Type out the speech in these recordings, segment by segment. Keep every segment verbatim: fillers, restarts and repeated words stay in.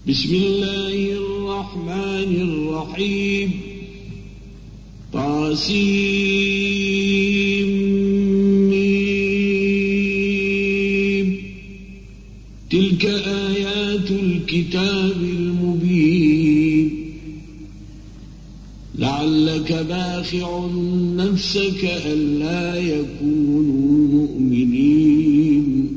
بسم الله الرحمن الرحيم. طاسيم. تلك آيات الكتاب المبين. لعلك باخع نفسك ألا يكونوا مؤمنين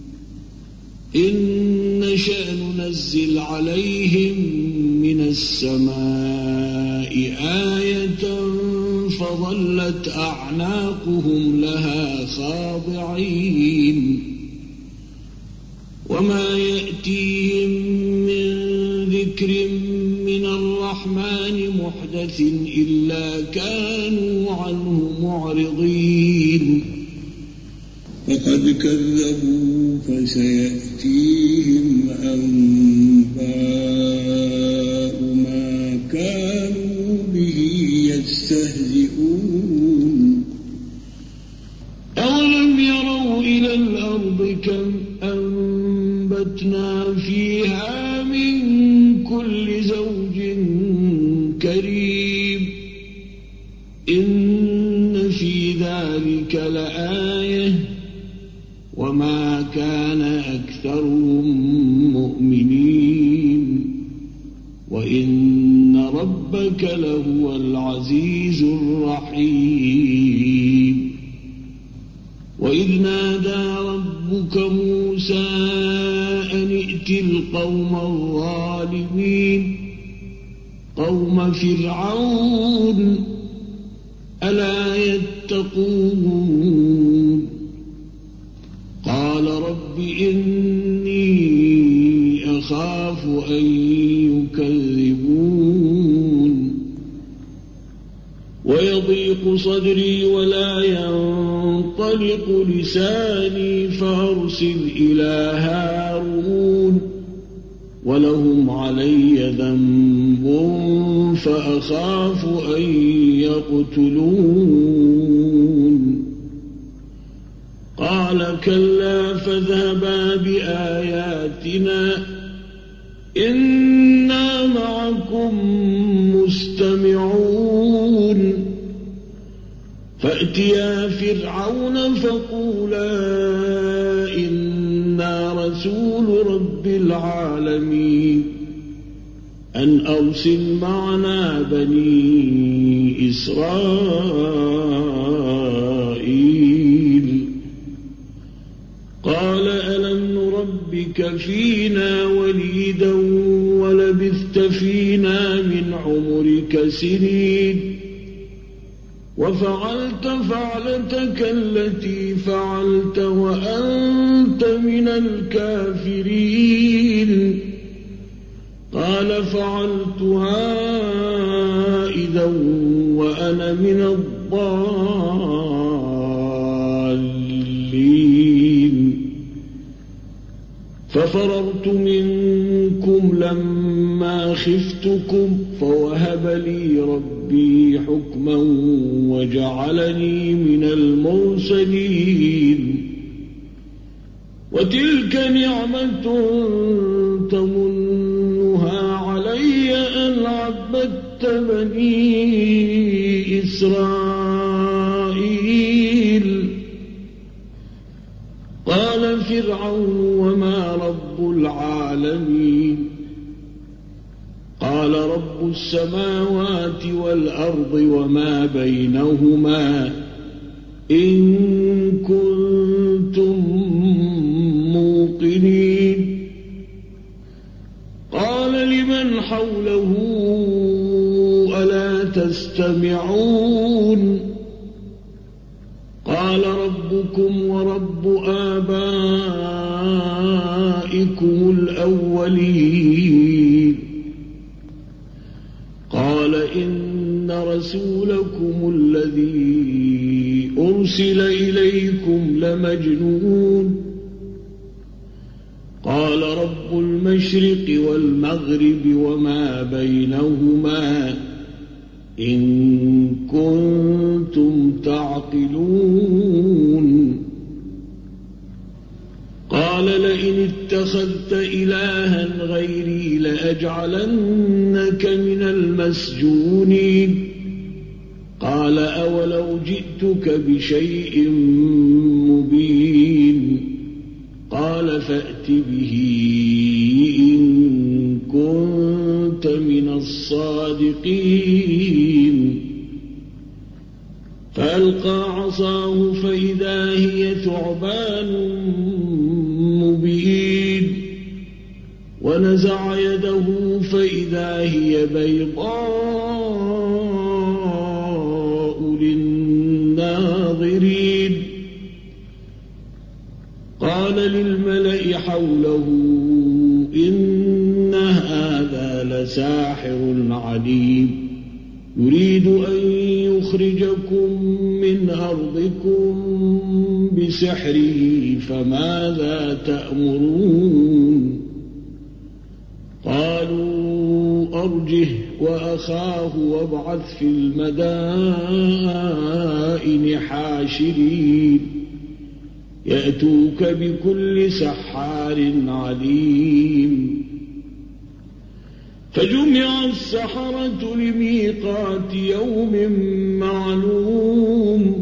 إن نشأ ننزل عليهم من السماء آية فظلت أعناقهم لها خاضعين وما يأتيهم من ذكر من الرحمن محدث إلا كانوا عنه معرضين. فقد كذبوا فسيأتيهم أنباء ما كانوا به يستهزئون. أولم يروا إلى الأرض كم أنبتنا فيها من كل زوج كريم إن في ذلك لآية وما كان أكثرهم مؤمنين وإن ربك لهو العزيز الرحيم. وإذ نادى ربك موسى أن ائت القوم الظالمين قوم فرعون ألا يتقون قال رب إني أخاف أن يكذبون ويضيق صدري ولا ينطلق لساني فأرسل إلى هارون ولهم علي ذنب فأخاف أن يقتلون قال كلا فاذهبا بآياتنا إنا معكم مستمعون. فأتيا فرعون فقولا إنا رسول رب العالمين أن أرسل معنا بني إسرائيل. قال ألم نربك فينا وليدا ولبثت فينا من عمرك سنين وفعلت فعلتك التي فعلت وأنت من الكافرين. قال فعلتها إذا وأنا من الضالين. ففررت منكم لما خفتكم فوهب لي ربي حكما وجعلني من المرسلين. وتلك نعمة تمنها علي أن عبدت بني إسرائيل. قال فرعون وما رب العالمين قال رب السماوات والأرض وما بينهما إن كنتم موقنين. قال لمن حوله ألا تستمعون قال ربكم ورب آبائكم الأولين. قال إن رسولكم الذي أرسل إليكم لمجنون. قال رب المشرق والمغرب وما بينهما إن كنتم تعقلون. قال قال لئن اتخذت إلها غيري لأجعلنك من المسجونين قال أولو جئتك بشيء مبين قال فأت به إن كنت من الصادقين فألقى عصاه فإذا هي ثعبان مبين ونزع يده فإذا هي بيضاء للناظرين قال للملأ حوله إن هذا لساحر عليم يريد أن يخرجكم من أرضكم بسحره فماذا تأمرون قالوا أرجه وأخاه وابعث في المدائن حاشرين يأتوك بكل سحار عليم فجمع السحرة لميقات يوم معلوم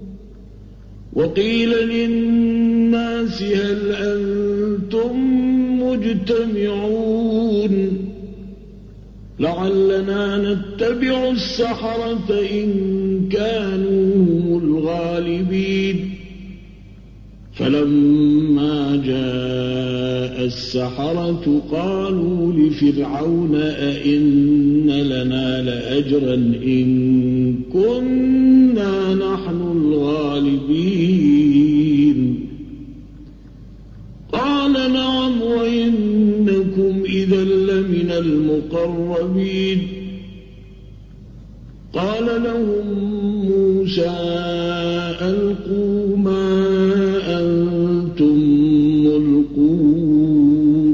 وقيل للناس هل أنتم مجتمعون لعلنا نتبع السحرة إن كانوا هم الغالبين فلما جاء السحرة قالوا لفرعون أئن لنا لأجرا إن كنا نحن الغالبين قال نعم وإنكم إذا لمن المقربين قال لهم موسى ألقوا ما أنتم ملقون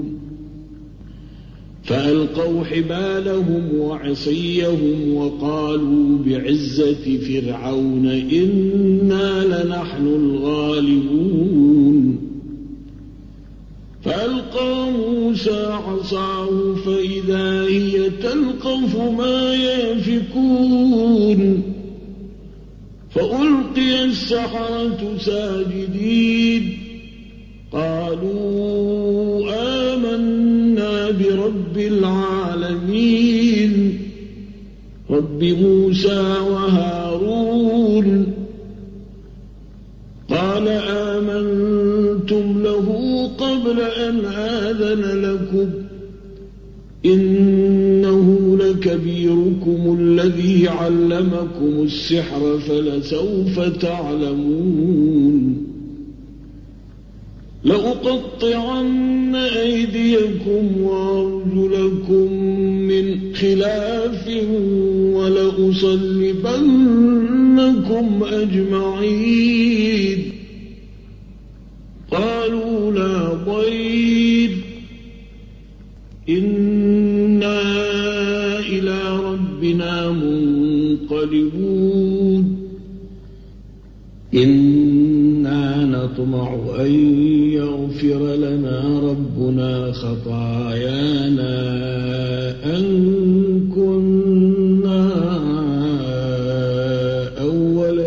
فألقوا حبالهم وعصيهم وقالوا بعزة فرعون إنا لنحن الغالبون فألقى موسى عصاه فإذا هي تلقف ما يأفكون فألقي السحرة ساجدين قالوا آمنا برب العالمين رب موسى وهارون قال آمنتم له قبل أن آذن لكم إنه لكبيركم الذي علمكم السحر فلسوف تعلمون لأقطعن أيديكم وأرجلكم من خلاف ولأصلبنكم أجمعين قالوا لا ضير إنا إلى ربنا منقلبون إنا نطمع أن يغفر لنا ربنا خطايانا أن كنا أول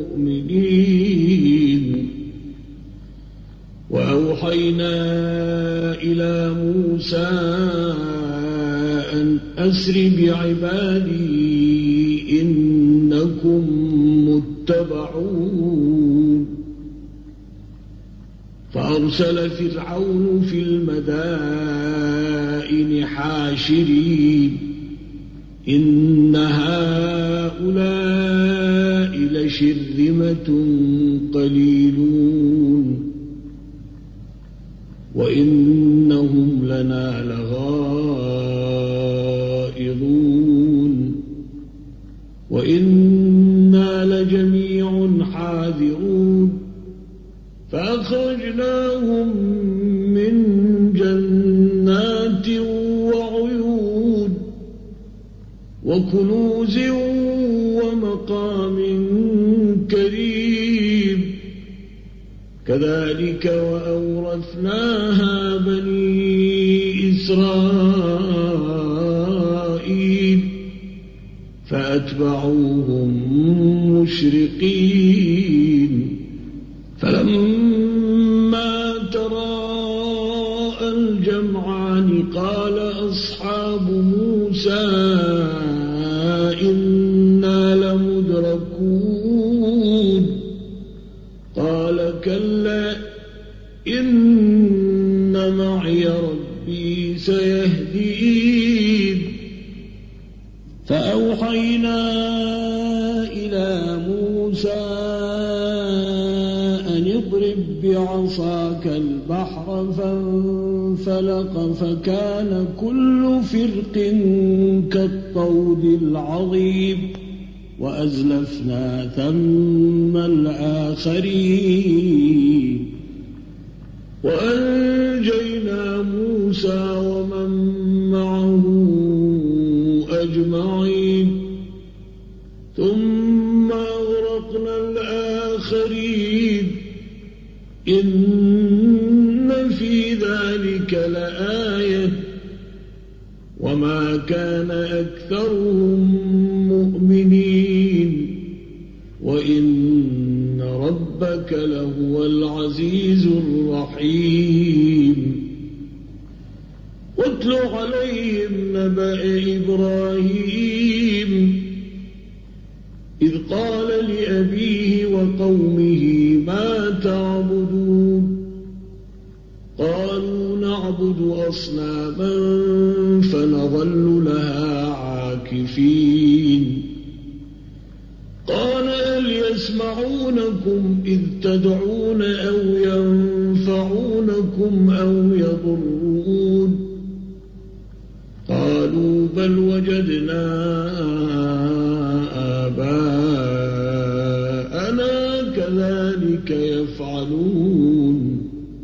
المؤمنين وأوحينا إلى موسى أن أسر بعبادي إنكم متبعون فأرسل فرعون في المدائن حاشرين إن هؤلاء لشرذمة قليلون وإنهم لنا لغائظون وإنا لجميع حاذرون فأخرجناهم من جنات وعيون وكنوز ومقام كريم كذلك وأورثناها بني إسرائيل فأتبعوهم مشرقين فلما تراءى الجمعان قال أصحاب موسى إنا لمدركون قال كلا إن معي ربي سيهدين فأوحينا إلى موسى أن اضرب بعصاك البحر فانفلق فكان كل فرق كالطود العظيم وأزلفنا ثم الآخرين وأنجينا موسى ومن معه أجمعين ثم أغرقنا الآخرين إن في ذلك لآية وما كان أكثرهم مؤمنين وإن ربك لهو العزيز الرحيم واتل عليهم نبأ إبراهيم إذ قال لأبيه وقومه ما تعبدون قالوا نعبد أصناما فنظل لها عاكفين قال هل يسمعونكم إذ تدعون أو ينفعونكم أو يضرون قالوا بل وجدنا آباءنا كذلك يفعلون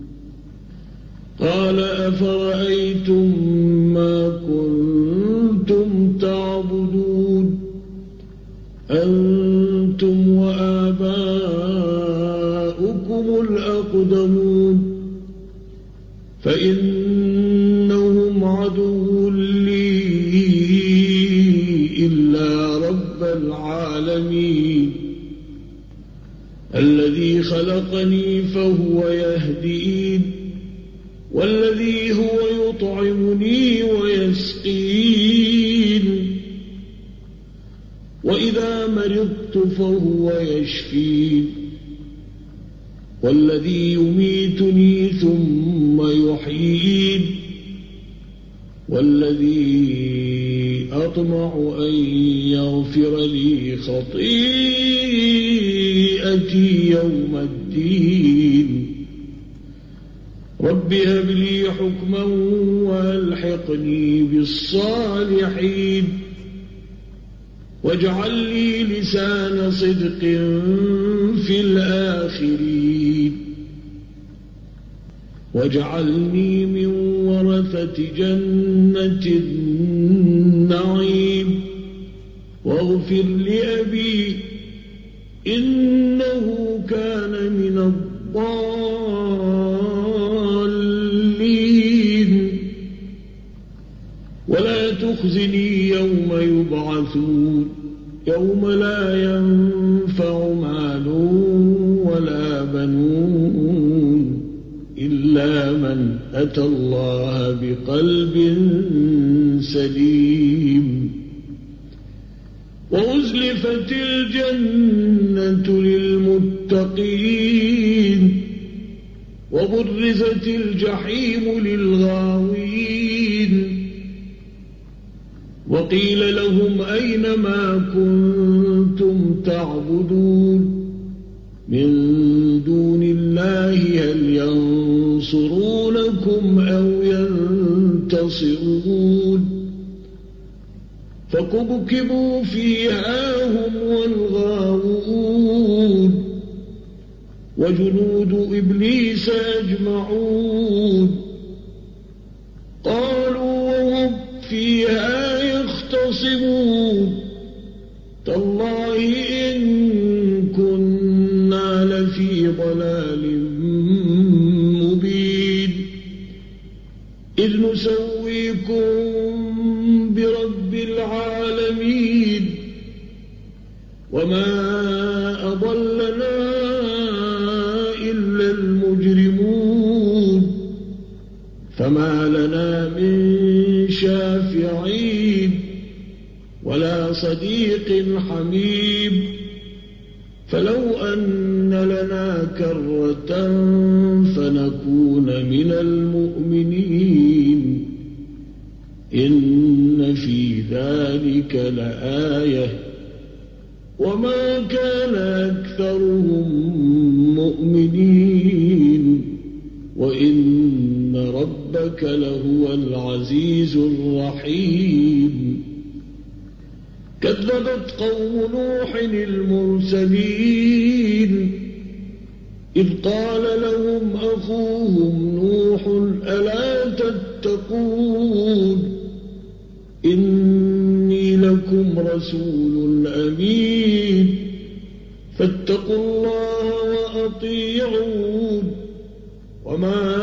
قال أفرأيتم ما كنتم تعبدون أنتم وآباؤكم الأقدمون فإنهم عدو لي إلا رب العالمين الذي خلقني فهو يهدين والذي هو يطعمني ويسقين وإذا مرضت فهو يشفين والذي يميتني ثم يحيين والذي أطمع أن يغفر لي خطيئتي يوم الدين رب هب لي حكما وألحقني بالصالحين واجعل لي لسان صدق في الآخرين واجعلني من ورثة جنة النعيم واغفر لأبي إنه كان من الضالين ولا تخزني يوم يبعثون يوم لا ينفع مال ولا بنون إلا من أتى الله بقلب سليم وأزلفت الجنة للمتقين وبرزت الجحيم للغاوين وقيل لهم أين ما كنتم تعبدون من دون الله هل ينصرونكم أو ينتصرون فكبكبوا فيها هم والغاوون وجنود إبليس أجمعون قالوا وهم فيها يختصمون تالله إن كنا لفي ضلال وما أضلنا إلا المجرمون فما لنا من شافعين ولا صديق حميم فلو أن لنا كرة فنكون من المؤمنين إن في ذلك لآية وما كان أكثرهم مؤمنين وإن ربك لهو العزيز الرحيم كذبت قوم نوح المرسلين إذ قال لهم أخوهم نوح ألا تتقون إني لكم رسول أمين فاتقوا الله وأطيعون وما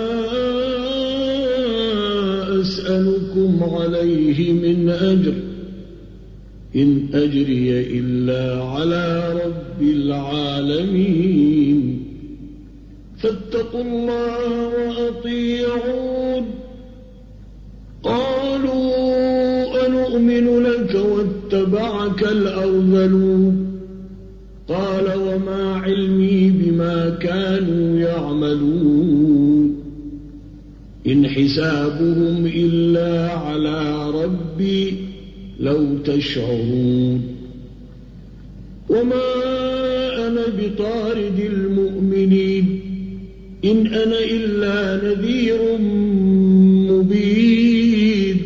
أسألكم عليه من أجر إن أجري إلا على رب العالمين فاتقوا الله وأطيعون قالوا أنؤمن لك واتبعك الأرذلون قال وما علمي بما كانوا يعملون إن حسابهم إلا على ربي لو تشعرون وما أنا بطارد المؤمنين إن أنا إلا نذير مبين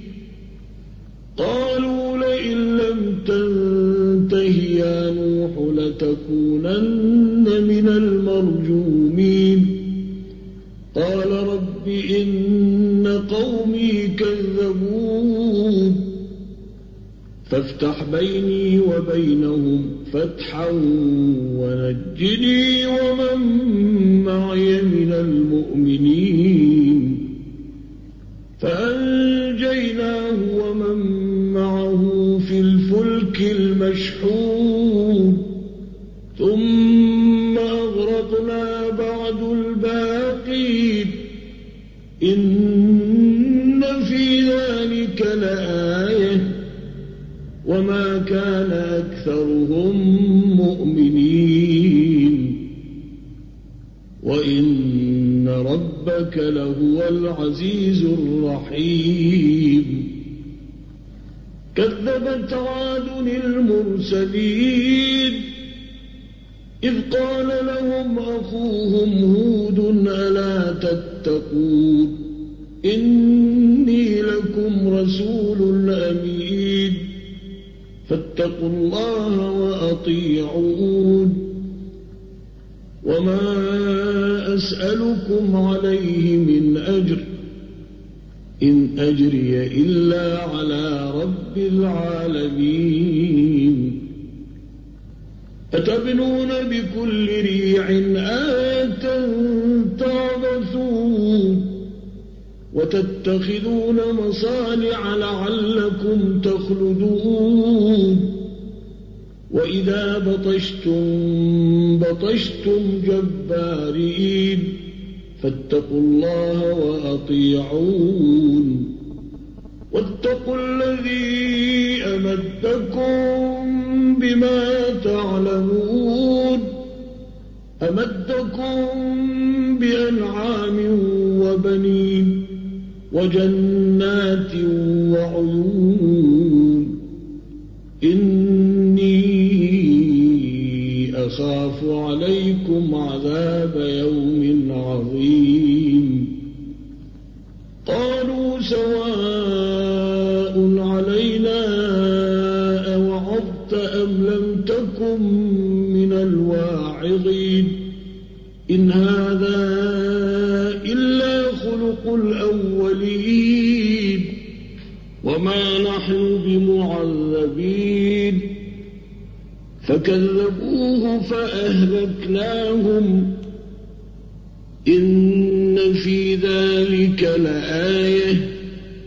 قالوا لئن لم تنته يا نوح لتكونن من المرجومين قال رب إن قومي كذبون فافتح بيني وبينهم فتحا ونجني ومن معي من المؤمنين فأنجيناه ومن معه في الفلك المشحون ثم أغرقنا بعد الباقين إن في ذلك لآية وما كان أكثرهم مؤمنين وإن ربك لهو العزيز الرحيم كذبت عاد المرسلين إذ قال لهم أخوهم هود ألا تتقون إني لكم رسول أمين فاتقوا الله وأطيعون وما أسألكم عليه من أجر إن أجري إلا على رب العالمين أتبنون بكل ريع آية تعبثون وتتخذون مصانع لعلكم تخلدون وإذا بطشتم بطشتم جبارين فاتقوا الله وأطيعون واتقوا الذي أمدكم بما تعلمون أمدكم بأنعام وبنين وجنات وعيون إني أخاف عليكم عذاب يوم عظيم قالوا سواء علينا أوعظت أم لم تكن من الواعظين إن هذا إلا خلق الأولين وما نحن بمعذبين فكذبوه فأهلكناهم إن في ذلك لآية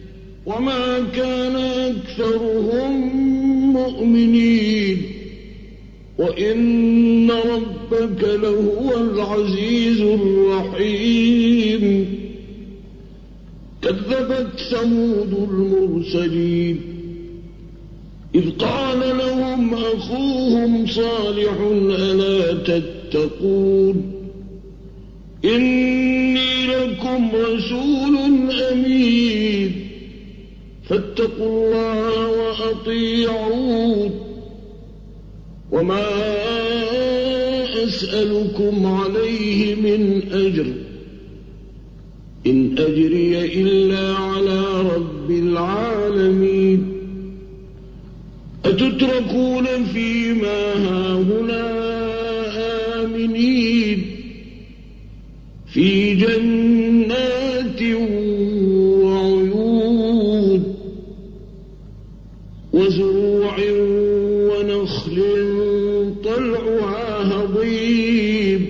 وما كان أكثرهم مؤمنين وإن ربك لهو العزيز الرحيم كذبت ثمود المرسلين إذ قال لهم أخوهم صالح ألا تتقون إني لكم رسول أمين فاتقوا الله وأطيعون وما أسألكم عليه من أجر إن أجري إلا على رب العالمين أتتركون فيما هاهنا آمنين في جنات وعيون وزروع ونخل طلعها هضيم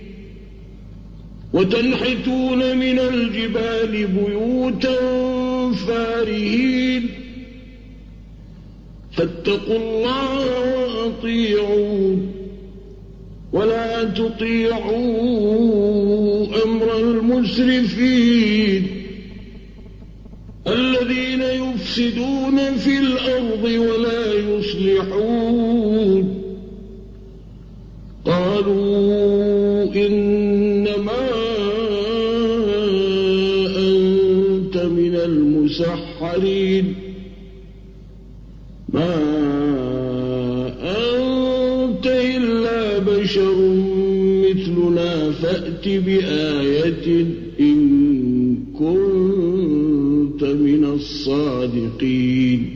وتنحتون من الجبال بيوتا فارهين فاتقوا الله وأطيعون ولا تطيعوا أمر المسرفين الذين يفسدون في الأرض ولا يصلحون قالوا إنما أنت من المسحرين ما أنت إلا بشر مثلنا فأت بآية إن كنت من الصادقين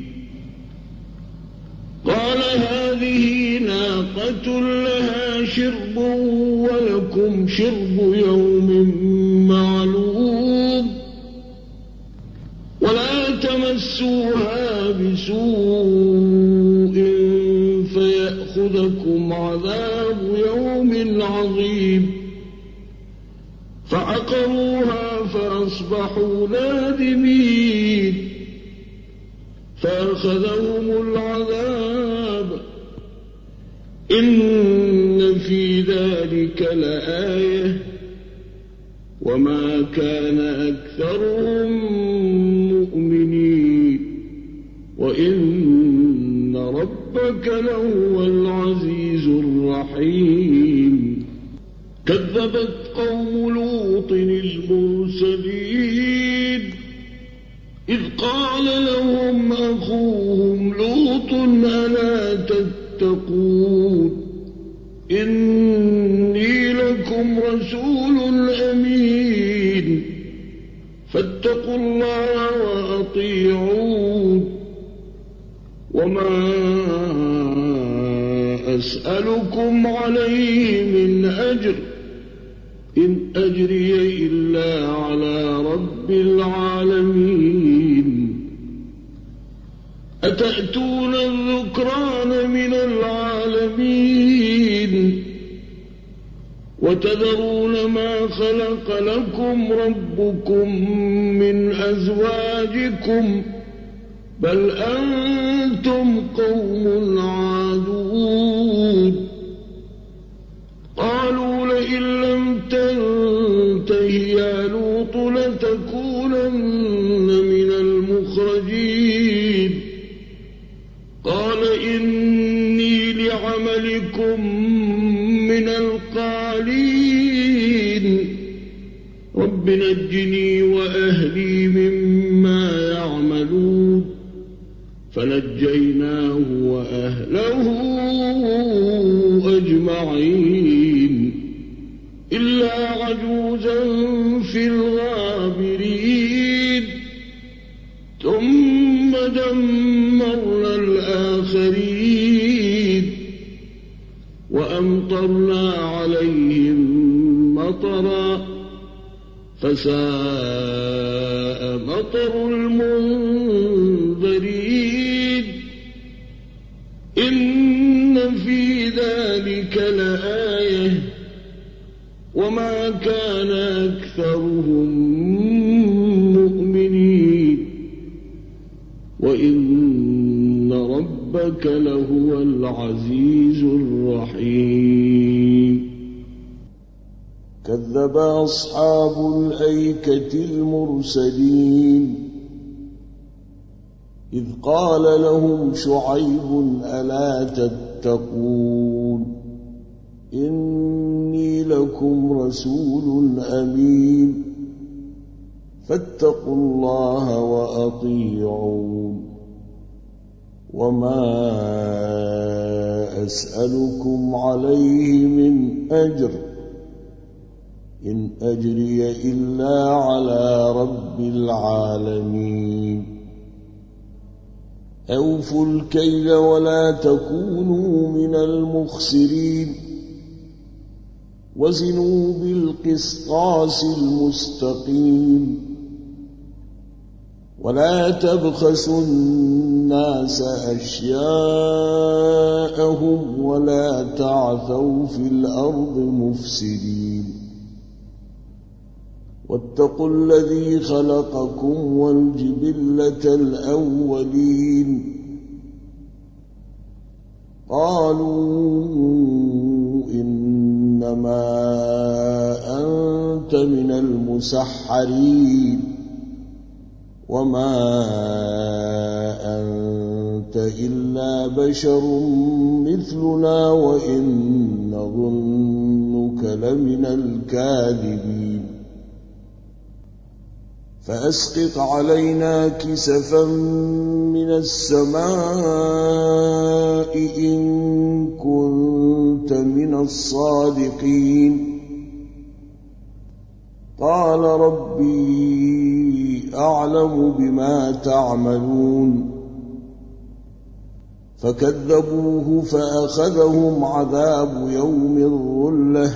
قال هذه ناقة لها شرب ولكم شرب يوم معلوم ولا تمسوها بسوء فيأخذكم عذاب يوم عظيم فعقروها فأصبحوا نادمين فأخذهم العذاب إن في ذلك لآية وما كان أكثرهم مؤمنين وإن ربك لهو العزيز الرحيم كذبت قوم لوط المرسلين إذ قال لهم أخوهم لوط ألا تتقون إني لكم رسول أمين فاتقوا الله وأطيعون وما أسألكم عليه من أجر إن أجري إلا على رب العالمين أتأتون الذكران من العالمين وتذرون ما خلق لكم ربكم من أزواجكم بل أنتم قوم عادون قالوا لئن لم تنته يا لوط لتكونن من المخرجين قال إني لعملكم من القالين رب نجني وأهلي مما يعملون فنجيناه وأهله أجمعين إلا عجوزا في الغابرين ثم دمرنا الآخرين وأمطرنا عليهم مطرا فساء مطر المنذرين إن في ذلك لآية وما كان أكثرهم مؤمنين وإن إن ربك لهو العزيز الرحيم كذب أصحاب الأيكة المرسلين إذ قال لهم شعيب ألا تتقون إني لكم رسول أمين فاتقوا الله وأطيعون وما أسألكم عليه من أجر إن أجري إلا على رب العالمين أوفوا الكيل ولا تكونوا من المخسرين وزنوا بالقسطاس المستقيم ولا تبخسوا الناس أشياءهم ولا تعثوا في الأرض مفسدين واتقوا الذي خلقكم والجبلة الأولين قالوا إنما أنت من المسحرين وما أنت إلا بشر مثلنا وإن نظنك لمن الكاذبين فأسقط علينا كسفا من السماء إن كنت من الصادقين قال ربي أعلم بما تعملون فكذبوه فأخذهم عذاب يوم الظلة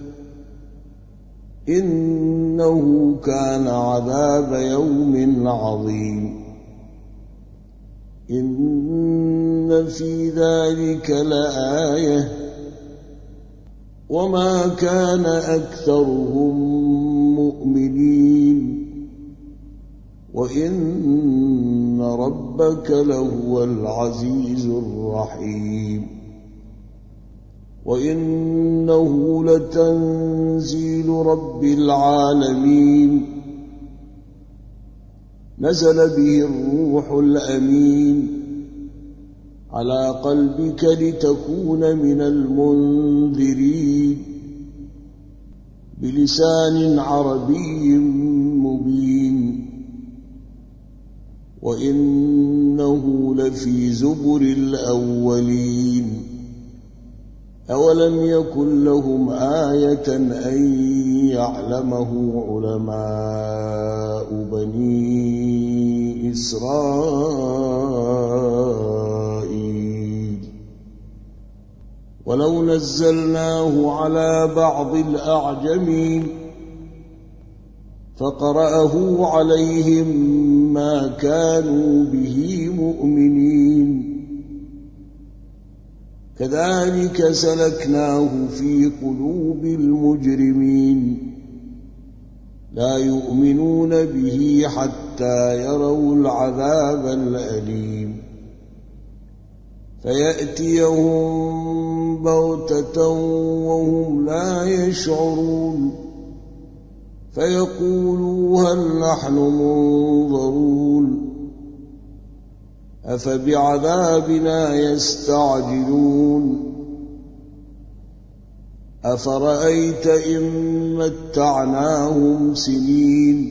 إنه كان عذاب يوم عظيم إن في ذلك لآية وما كان أكثرهم مؤمنين وإن ربك لهو العزيز الرحيم وإنه لتنزيل رب العالمين نزل به الروح الأمين على قلبك لتكون من المنذرين بلسان عربي مبين وإنه لفي زبر الأولين أولم يكن لهم آية أن يعلمه علماء بني إسرائيل ولو نزلناه على بعض الأعجمين فقرأه عليهم ما كانوا به مؤمنين كذلك سلكناه في قلوب المجرمين لا يؤمنون به حتى يروا العذاب الأليم فيأتيهم بغتة وهم لا يشعرون فيقولوا هل نحن منظرون أفبعذابنا يستعجلون أفرأيت إن متعناهم سنين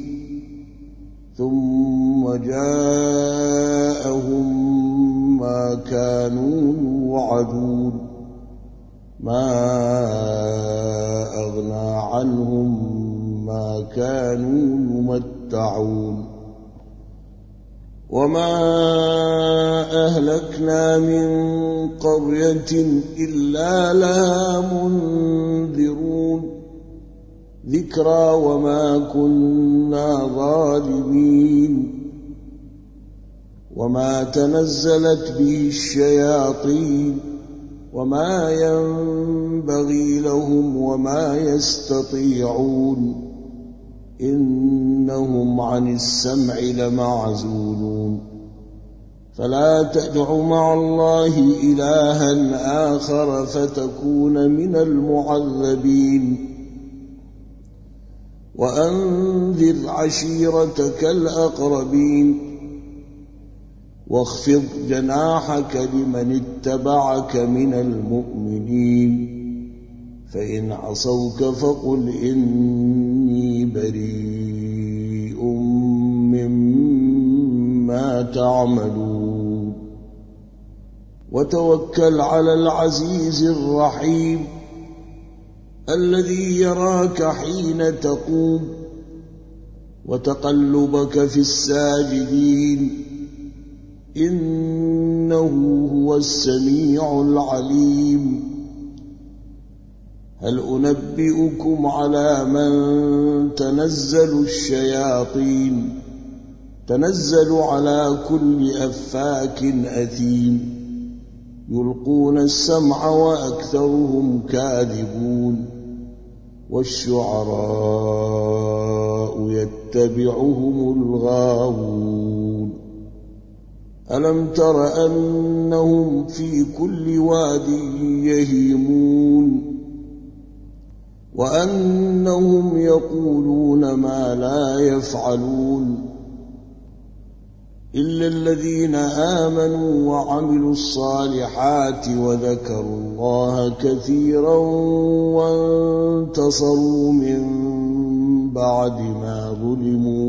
ثم جاءهم ما كانوا يوعدون ما أغنى عنهم ما كانوا يمتعون وما أهلكنا من قرية إلا لها منذرون ذكرى وما كنا ظالمين وما تنزلت به الشياطين وما ينبغي لهم وما يستطيعون إنهم عن السمع لمعزولون فلا تدع مع الله إلها آخر فتكون من المعذبين وأنذر عشيرتك الأقربين واخفض جناحك لمن اتبعك من المؤمنين فإن عصوك فقل إني بريء مما تعملون وتوكل على العزيز الرحيم الذي يراك حين تقوم وتقلبك في الساجدين إنه هو السميع العليم هل أنبئكم على من تنزل الشياطين تنزل على كل أفاك أثيم يلقون السمع وأكثرهم كاذبون والشعراء يتبعهم الغاوون ألم تر أنهم في كل واد يهيمون وأنهم يقولون ما لا يفعلون إلا الذين آمنوا وعملوا الصالحات وذكروا الله كثيرا وانتصروا من بعد ما ظلموا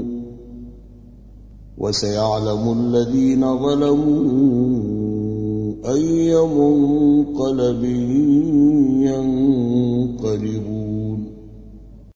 وسيعلم الذين ظلموا أي منقلب ينقلبون